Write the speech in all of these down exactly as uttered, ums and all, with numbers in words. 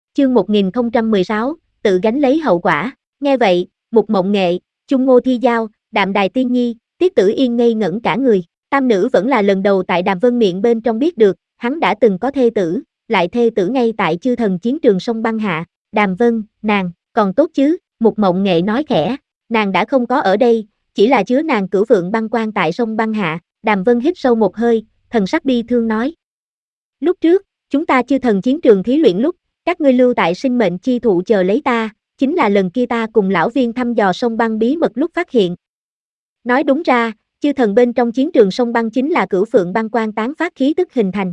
Chương một nghìn không trăm mười sáu, tự gánh lấy hậu quả. Nghe vậy, Mục Mộng Nghệ, Chung Ngô Thi Giao, Đạm Đài Tiên Nhi, Tiết Tử Yên ngây ngẩn cả người. Tam nữ vẫn là lần đầu tại Đàm Vân miệng bên trong biết được, hắn đã từng có thê tử, lại thê tử ngay tại chư thần chiến trường sông băng hạ. Đàm Vân, nàng, còn tốt chứ? Mục Mộng Nghệ nói khẽ, nàng đã không có ở đây, chỉ là chứa nàng cửu phượng băng quan tại sông băng hạ. Đàm Vân hít sâu một hơi, thần sắc bi thương nói. Lúc trước, chúng ta chư thần chiến trường thí luyện lúc, các ngươi lưu tại sinh mệnh chi thụ chờ lấy ta, chính là lần kia ta cùng lão viên thăm dò sông băng bí mật lúc phát hiện. Nói đúng ra, chư thần bên trong chiến trường sông băng chính là cửu phượng băng quan tán phát khí tức hình thành.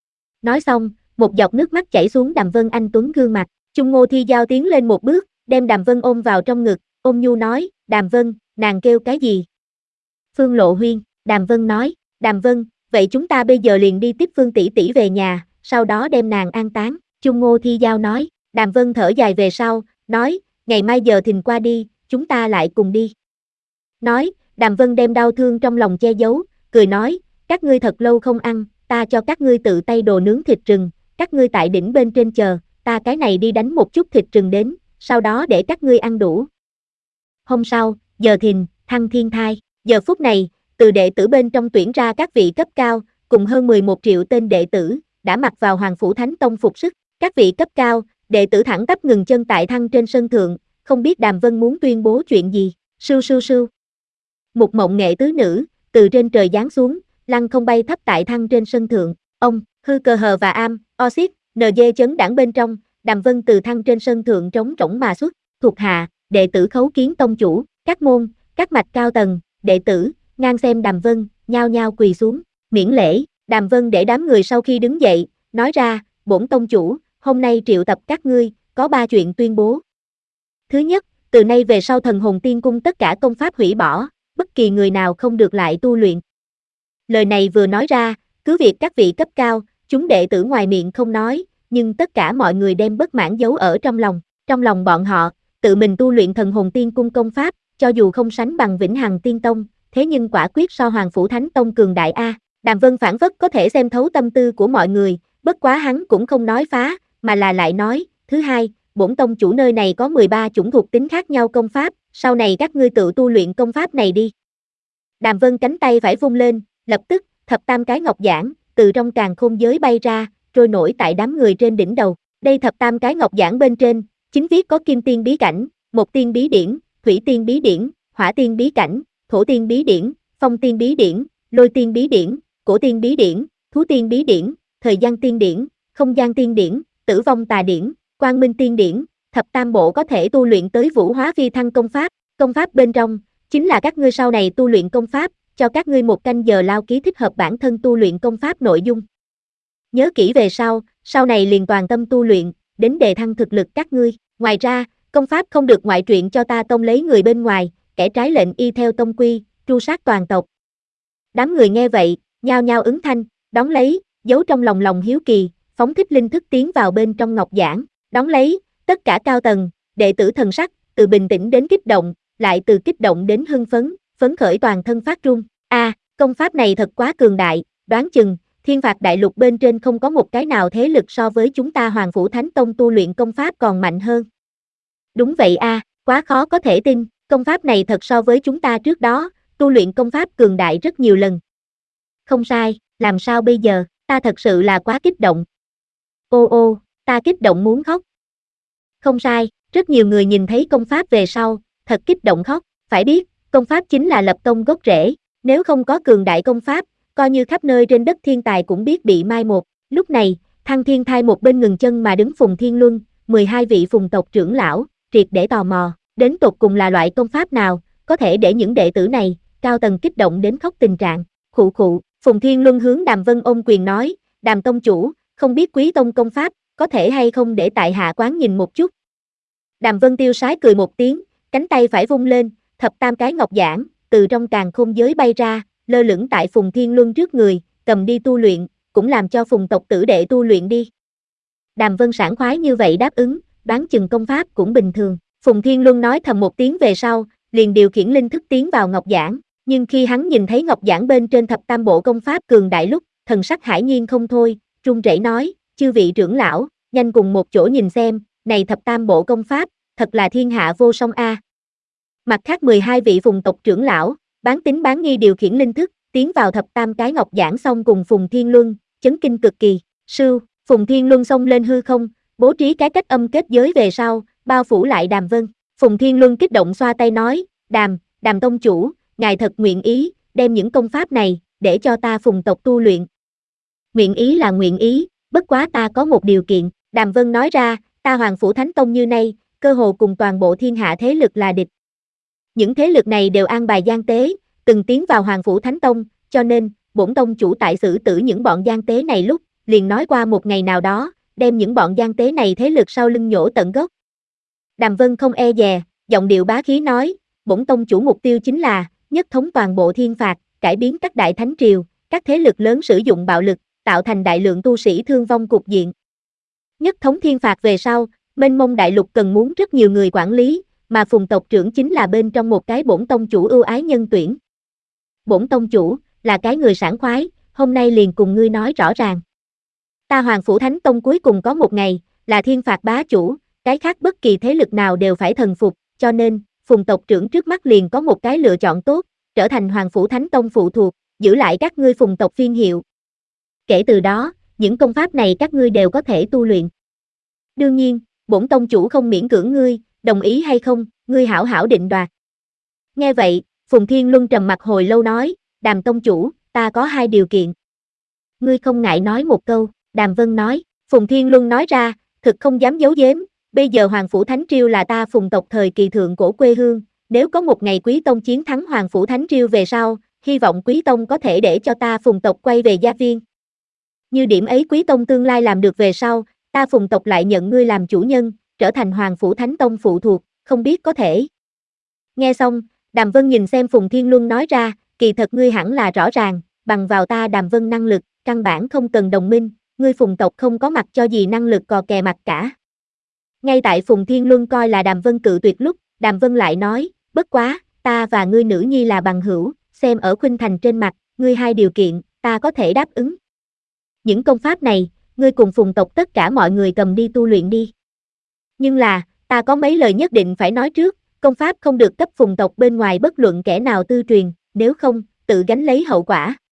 Nói xong, một giọt nước mắt chảy xuống Đàm Vân anh tuấn gương mặt. Chung Ngô Thi Giao tiến lên một bước, đem Đàm Vân ôm vào trong ngực, ôm nhu nói, Đàm Vân, nàng kêu cái gì? Phương Lộ Huyên. Đàm Vân nói, Đàm Vân, vậy chúng ta bây giờ liền đi tiếp Phương tỷ tỷ về nhà, sau đó đem nàng an táng. Chung Ngô Thi Giao nói. Đàm Vân thở dài về sau, nói, ngày mai giờ thìn qua đi, chúng ta lại cùng đi. Nói, Đàm Vân đem đau thương trong lòng che giấu, cười nói, các ngươi thật lâu không ăn, ta cho các ngươi tự tay đồ nướng thịt rừng, các ngươi tại đỉnh bên trên chờ, ta cái này đi đánh một chút thịt rừng đến, sau đó để các ngươi ăn đủ. Hôm sau, giờ thìn, thăng thiên thai, giờ phút này, từ đệ tử bên trong tuyển ra các vị cấp cao, cùng hơn mười một triệu tên đệ tử, đã mặc vào Hoàng Phủ Thánh Tông phục sức. Các vị cấp cao, đệ tử thẳng tắp ngừng chân tại thăng trên sân thượng, không biết Đàm Vân muốn tuyên bố chuyện gì. Sưu sưu sưu. Mục Mộng Nghệ tứ nữ, từ trên trời giáng xuống, lăng không bay thấp tại thăng trên sân thượng. Ông, hư cờ hờ và am, oxit, en giê chấn đảng bên trong, Đàm Vân từ thăng trên sân thượng trống rỗng mà xuất, thuộc hạ, đệ tử khấu kiến tông chủ, các môn, các mạch cao tầng, đệ tử, ngang xem Đàm Vân, nhao nhao quỳ xuống, miễn lễ. Đàm Vân để đám người sau khi đứng dậy, nói ra, bổn tông chủ, hôm nay triệu tập các ngươi, có ba chuyện tuyên bố. Thứ nhất, từ nay về sau thần hồn tiên cung tất cả công pháp hủy bỏ, bất kỳ người nào không được lại tu luyện. Lời này vừa nói ra, cứ việc các vị cấp cao, chúng đệ tử ngoài miệng không nói, nhưng tất cả mọi người đem bất mãn giấu ở trong lòng. Trong lòng bọn họ, tự mình tu luyện thần hồn tiên cung công pháp, cho dù không sánh bằng Vĩnh Hằng Tiên Tông, thế nhưng quả quyết so Hoàng Phủ Thánh Tông cường đại a. Đàm Vân phản phất có thể xem thấu tâm tư của mọi người, bất quá hắn cũng không nói phá, mà là lại nói, thứ hai, bổn tông chủ nơi này có mười ba chủng thuộc tính khác nhau công pháp, sau này các ngươi tự tu luyện công pháp này đi. Đàm Vân cánh tay phải vung lên, lập tức, thập tam cái ngọc giản, từ trong càn khôn giới bay ra, trôi nổi tại đám người trên đỉnh đầu. Đây thập tam cái ngọc giản bên trên, chính viết có kim tiên bí cảnh, một tiên bí điển, thủy tiên bí điển, hỏa tiên bí cảnh, thổ tiên bí điển, phong tiên bí điển, lôi tiên bí điển, cổ tiên bí điển, thú tiên bí điển, thời gian tiên điển, không gian tiên điển, tử vong tà điển, quang minh tiên điển, thập tam bộ có thể tu luyện tới vũ hóa phi thăng công pháp. Công pháp bên trong, chính là các ngươi sau này tu luyện công pháp, cho các ngươi một canh giờ lao ký thích hợp bản thân tu luyện công pháp nội dung. Nhớ kỹ về sau, sau này liền toàn tâm tu luyện, đến đề thăng thực lực các ngươi. Ngoài ra, công pháp không được ngoại truyện cho ta tông lấy người bên ngoài, kẻ trái lệnh y theo tông quy, tru sát toàn tộc. Đám người nghe vậy, nhao nhao ứng thanh, đón lấy, giấu trong lòng lòng hiếu kỳ, phóng thích linh thức tiến vào bên trong ngọc giản, đón lấy, tất cả cao tầng, đệ tử thần sắc, từ bình tĩnh đến kích động, lại từ kích động đến hưng phấn, phấn khởi toàn thân phát run. A, à, công pháp này thật quá cường đại, đoán chừng, thiên phạt đại lục bên trên không có một cái nào thế lực so với chúng ta Hoàng Phủ Thánh Tông tu luyện công pháp còn mạnh hơn. Đúng vậy a, à, quá khó có thể tin, công pháp này thật so với chúng ta trước đó, tu luyện công pháp cường đại rất nhiều lần. Không sai, làm sao bây giờ, ta thật sự là quá kích động. Ô ô, ta kích động muốn khóc. Không sai, rất nhiều người nhìn thấy công pháp về sau, thật kích động khóc, phải biết, công pháp chính là lập công gốc rễ, nếu không có cường đại công pháp, coi như khắp nơi trên đất thiên tài cũng biết bị mai một. Lúc này, Thăng Thiên Thai một bên ngừng chân mà đứng Phùng Thiên Luân, mười hai vị phùng tộc trưởng lão, triệt để tò mò, đến tột cùng là loại công pháp nào, có thể để những đệ tử này, cao tầng kích động đến khóc tình trạng. Khụ khụ, Phùng Thiên Luân hướng Đàm Vân ôm quyền nói, Đàm tông chủ, không biết quý tông công pháp, có thể hay không để tại hạ quán nhìn một chút. Đàm Vân tiêu sái cười một tiếng, cánh tay phải vung lên, thập tam cái ngọc giản, từ trong càn khôn giới bay ra, lơ lửng tại Phùng Thiên Luân trước người, cầm đi tu luyện, cũng làm cho Phùng tộc tử đệ tu luyện đi. Đàm Vân sảng khoái như vậy đáp ứng, đoán chừng công pháp cũng bình thường. Phùng Thiên Luân nói thầm một tiếng về sau, liền điều khiển linh thức tiến vào ngọc giản, nhưng khi hắn nhìn thấy ngọc giản bên trên thập tam bộ công pháp cường đại lúc, thần sắc hải nhiên không thôi, run rẩy nói, chư vị trưởng lão, nhanh cùng một chỗ nhìn xem, này thập tam bộ công pháp, thật là thiên hạ vô song a. Mặt khác mười hai vị phùng tộc trưởng lão, bán tín bán nghi điều khiển linh thức, tiến vào thập tam cái ngọc giảng xong cùng Phùng Thiên Luân, chấn kinh cực kỳ, sưu, Phùng Thiên Luân xông lên hư không, bố trí cái cách âm kết giới về sau, bao phủ lại Đàm Vân. Phùng Thiên Luân kích động xoa tay nói, Đàm, Đàm tông chủ, ngài thật nguyện ý, đem những công pháp này, để cho ta phùng tộc tu luyện. Nguyện ý là nguyện ý, bất quá ta có một điều kiện, Đàm Vân nói ra, ta Hoàng Phủ Thánh Tông như nay, cơ hồ cùng toàn bộ thiên hạ thế lực là địch. Những thế lực này đều an bài gian tế, từng tiến vào Hoàng Phủ Thánh Tông, cho nên, bổn tông chủ tại xử tử những bọn gian tế này lúc, liền nói qua một ngày nào đó, đem những bọn gian tế này thế lực sau lưng nhổ tận gốc. Đàm Vân không e dè, giọng điệu bá khí nói, bổn tông chủ mục tiêu chính là, nhất thống toàn bộ thiên phạt, cải biến các đại thánh triều, các thế lực lớn sử dụng bạo lực, tạo thành đại lượng tu sĩ thương vong cục diện. Nhất thống thiên phạt về sau, mênh mông đại lục cần muốn rất nhiều người quản lý, mà Phùng tộc trưởng chính là bên trong một cái bổn tông chủ ưu ái nhân tuyển. Bổn tông chủ, là cái người sảng khoái, hôm nay liền cùng ngươi nói rõ ràng. Ta Hoàng Phủ Thánh Tông cuối cùng có một ngày, là thiên phạt bá chủ, cái khác bất kỳ thế lực nào đều phải thần phục, cho nên, Phùng tộc trưởng trước mắt liền có một cái lựa chọn tốt, trở thành Hoàng Phủ Thánh Tông phụ thuộc, giữ lại các ngươi Phùng tộc phiên hiệu. Kể từ đó, những công pháp này các ngươi đều có thể tu luyện. Đương nhiên, bổn tông chủ không miễn cưỡng ngươi, đồng ý hay không, ngươi hảo hảo định đoạt. Nghe vậy, Phùng Thiên Luân trầm mặt hồi lâu nói, Đàm tông chủ, ta có hai điều kiện. Ngươi không ngại nói một câu, Đàm Vân nói, Phùng Thiên Luân nói ra, thực không dám giấu giếm, bây giờ Hoàng Phủ Thánh Triều là ta Phùng tộc thời kỳ thượng cổ quê hương, nếu có một ngày Quý Tông chiến thắng Hoàng Phủ Thánh Triều về sau, hy vọng Quý Tông có thể để cho ta Phùng tộc quay về gia viên. Như điểm ấy Quý Tông tương lai làm được về sau, ta Phùng tộc lại nhận ngươi làm chủ nhân, trở thành Hoàng Phủ Thánh Tông phụ thuộc, không biết có thể. Nghe xong, Đàm Vân nhìn xem Phùng Thiên Luân nói ra, kỳ thật ngươi hẳn là rõ ràng, bằng vào ta Đàm Vân năng lực, căn bản không cần đồng minh, ngươi Phùng tộc không có mặt cho gì năng lực cò kè mặt cả. Ngay tại Phùng Thiên Luân coi là Đàm Vân cự tuyệt lúc, Đàm Vân lại nói, bất quá, ta và ngươi nữ nhi là bằng hữu, xem ở Khuynh Thành trên mặt, ngươi hai điều kiện, ta có thể đáp ứng. Những công pháp này, ngươi cùng Phùng tộc tất cả mọi người cầm đi tu luyện đi. Nhưng là, ta có mấy lời nhất định phải nói trước, công pháp không được cấp Phùng tộc bên ngoài bất luận kẻ nào tư truyền, nếu không, tự gánh lấy hậu quả.